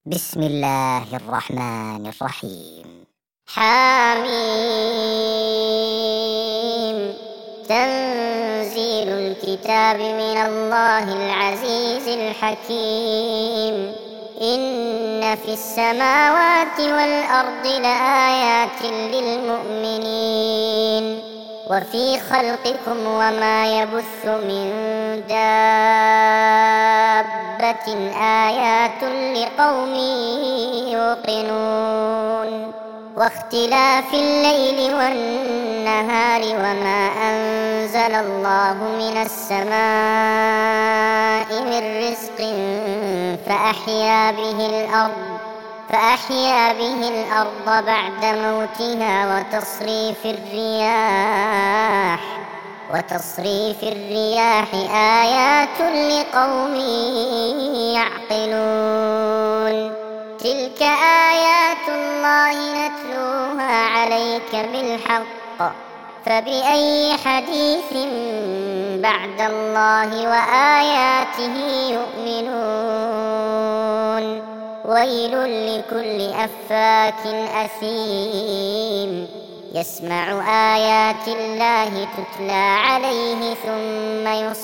بسم الله الرحمن الرحيم. حميم. تنزيل الكتاب من الله العزيز الحكيم. إن في السماوات والأرض لآيات للمؤمنين وفي خلقكم وما يبث من دابة آيات لقوم يوقنون واختلاف الليل والنهار وما أنزل الله من السماء من رزق فأحيا به الأرض بعد موتها وتصريف الرياح آيات لقوم يعقلون. تلك آيات الله نتلوها عليك بالحق فبأي حديث بعد الله وآياته يؤمنون. ويل لكل أفاك أثيم يسمع آيات الله تتلى عليه ثم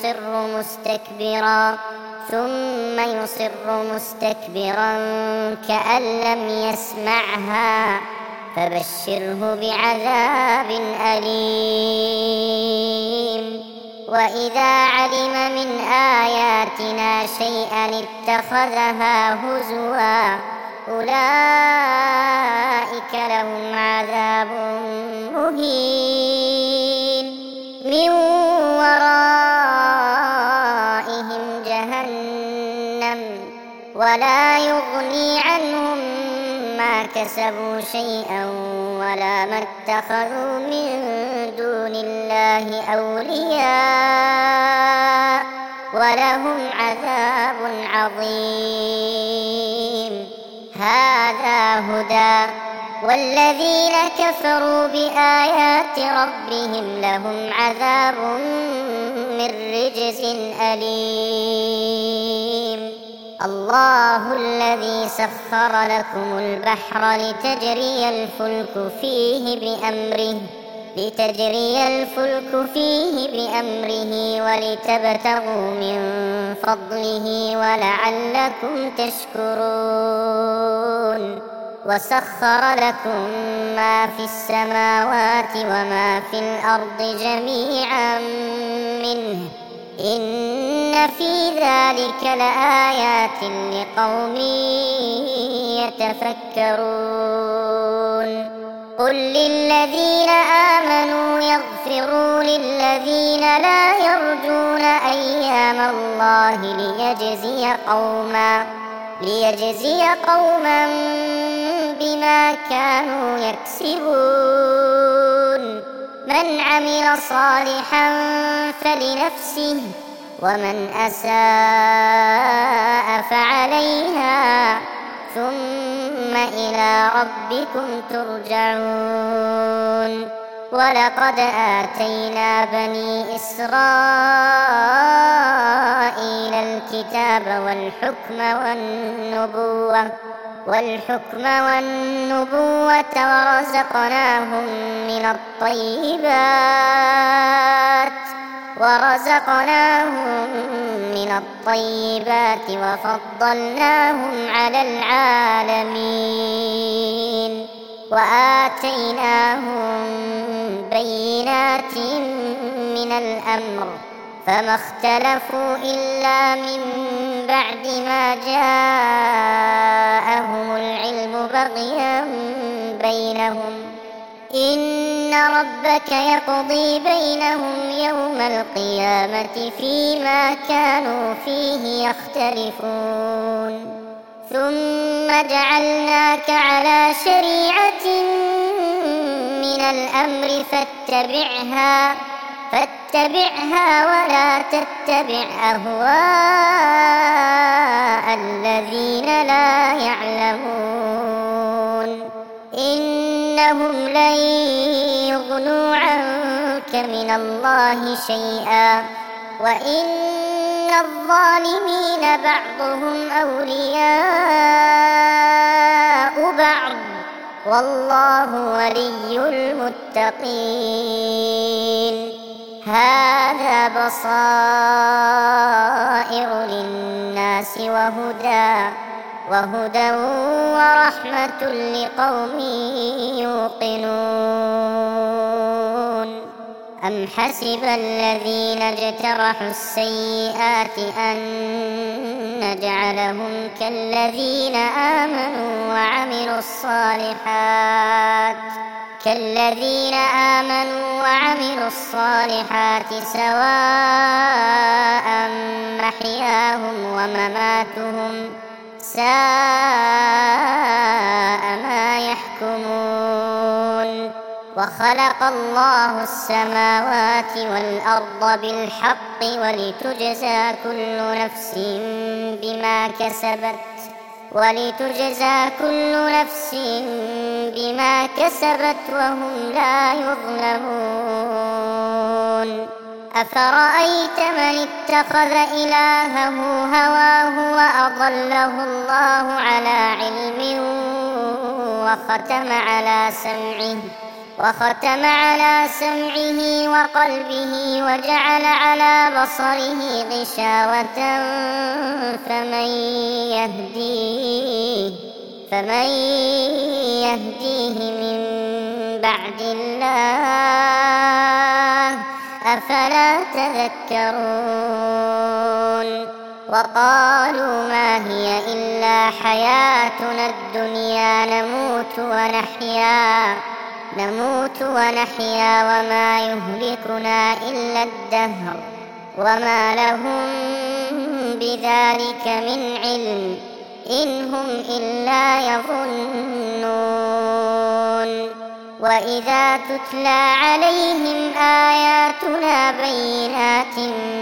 يصر مستكبرا كأن لم يسمعها فبشره بعذاب أليم. وإذا علم من آياتنا شيئا اتخذها هزوا أولئك لهم عذاب مهين من ورائهم جهنم ولا يغني عنهم ما كسبوا شيئا ولا ما اتخذوا من دون الله أولياء ولهم عذاب عظيم. هذا هدى والذين كفروا بآيات ربهم لهم عذاب من رجز أليم. الله الذي سخر لكم البحر لتجري الفلك فيه بأمره ولتبتغوا من فضله ولعلكم تشكرون. وسخر لكم ما في السماوات وما في الأرض جميعا منه إن في ذلك لآيات لقوم يتفكرون. قل للذين آمنوا يغفروا للذين لا يرجون أيام الله ليجزي قوما بما كانوا يكسبون. من عمل صالحا فلنفسه ومن أساء فعليها ثم إلى ربكم ترجعون. ولقد آتينا بني إسرائيل الكتاب والحكم والنبوة ورزقناهم من الطيبات وفضلناهم على العالمين وآتيناهم بينات من الأمر فما اختلفوا إلا من بعد ما جاءهم العلم بغيا بينهم. إن ربك يقضي بينهم يوم القيامة فيما كانوا فيه يختلفون. ثم جعلناك على شريعة من الأمر فاتبعها ولا تتبع أهواء الذين لا يعلمون. إنهم لن يغنوا عنك من الله شيئا وإن الظالمين بعضهم أولياء والله ولي المتقين. هذا بصائر للناس وهدى ورحمة لقوم يوقنون. أم حسب الذين اجترحوا السيئات أن نجعلهم كالذين آمنوا وعملوا الصالحات سواء محياهم ومماتهم ساء ما يحكمون. وخلق الله السماوات والأرض بالحق ولتجزى كل نفس بما كسبت وهم لا يظلمون. أفرأيت من اتخذ إلهه هواه وأضله الله على علم وختم على سمعه وقلبه وجعل على بصره غشاوة فمن يهديه من بعد الله أفلا تذكرون. وقالوا ما هي إلا حياتنا الدنيا نموت ونحيا وما يهلكنا إلا الدهر وما لهم بذلك من علم إن هم إلا يظنون. وإذا تتلى عليهم آياتنا بينات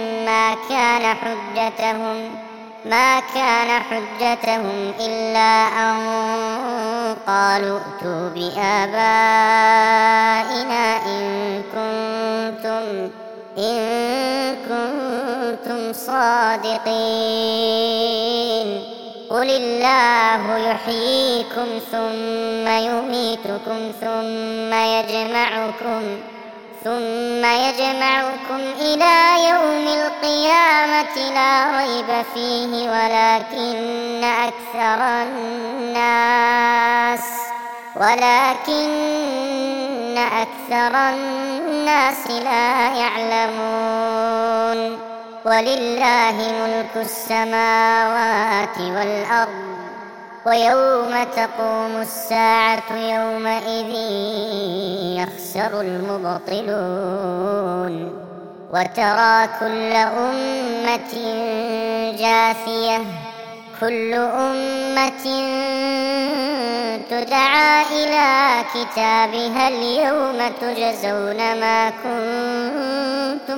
ما كان حجتهم إلا أن قالوا ائتوا بآبائنا إن كنتم صادقين. قل الله يحييكم ثم يميتكم ثم يجمعكم إلى يوم القيامة لا ريب فيه ولكن أكثر الناس لا يعلمون. ولله ملك السماوات والأرض ويوم تقوم الساعة يومئذ يخسر المبطلون. وترى كل أمة جاثية كل أمة تدعى إلى كتابها اليوم تجزون ما كنتم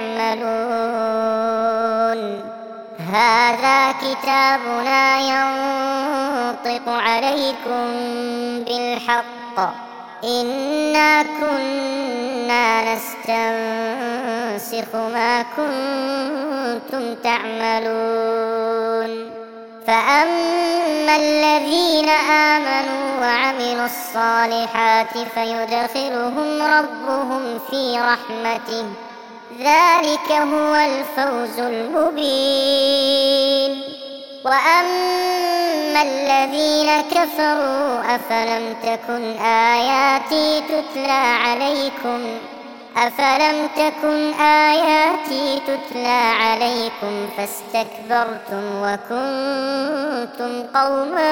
تعملون. هذا كتابنا ينطق عليكم بالحق إنا كنا نستنسخ ما كنتم تعملون. فأما الذين آمنوا وعملوا الصالحات فيدخلهم ربهم في رحمته ذلك هو الفوز المبين. وأما الذين كفروا أفلم تكن آياتي تتلى عليكم فاستكبرتم وكنتم قوما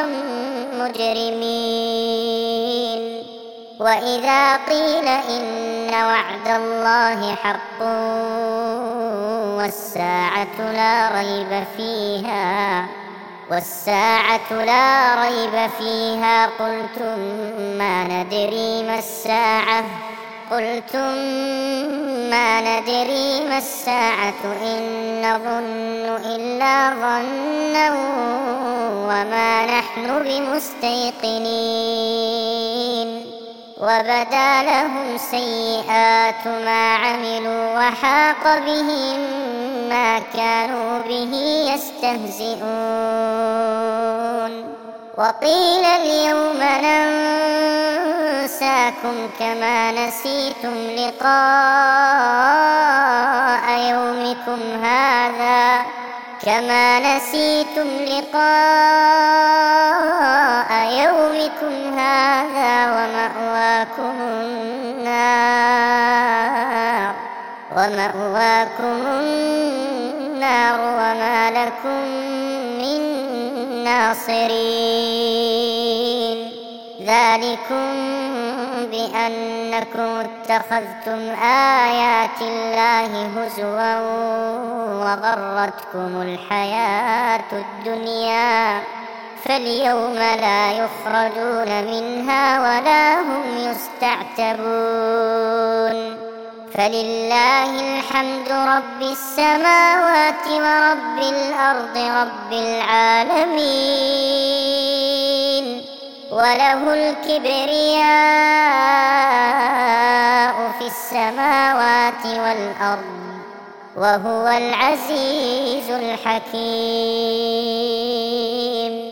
مجرمين. وإذا قيل إن وعد الله حق والساعة لا ريب فيها قلتم ما ندري ما الساعة إن نظن إلا ظنا وما نحن بمستيقنين. وبدا لهم سيئات ما عملوا وحاق بهم ما كانوا به يستهزئون. وقيل اليوم ننساكم كما نسيتم لقاء يومكم هذا ومأواكم النار وما لكم من ناصرين ذلكم بأنكم اتخذتم آيات الله هزوا وغرتكم الحياة الدنيا فاليوم لا يخرجون منها ولا هم يستعتبون فلله الحمد رب السماوات ورب الأرض رب العالمين وله الكبرياء في السماوات والأرض وهو العزيز الحكيم.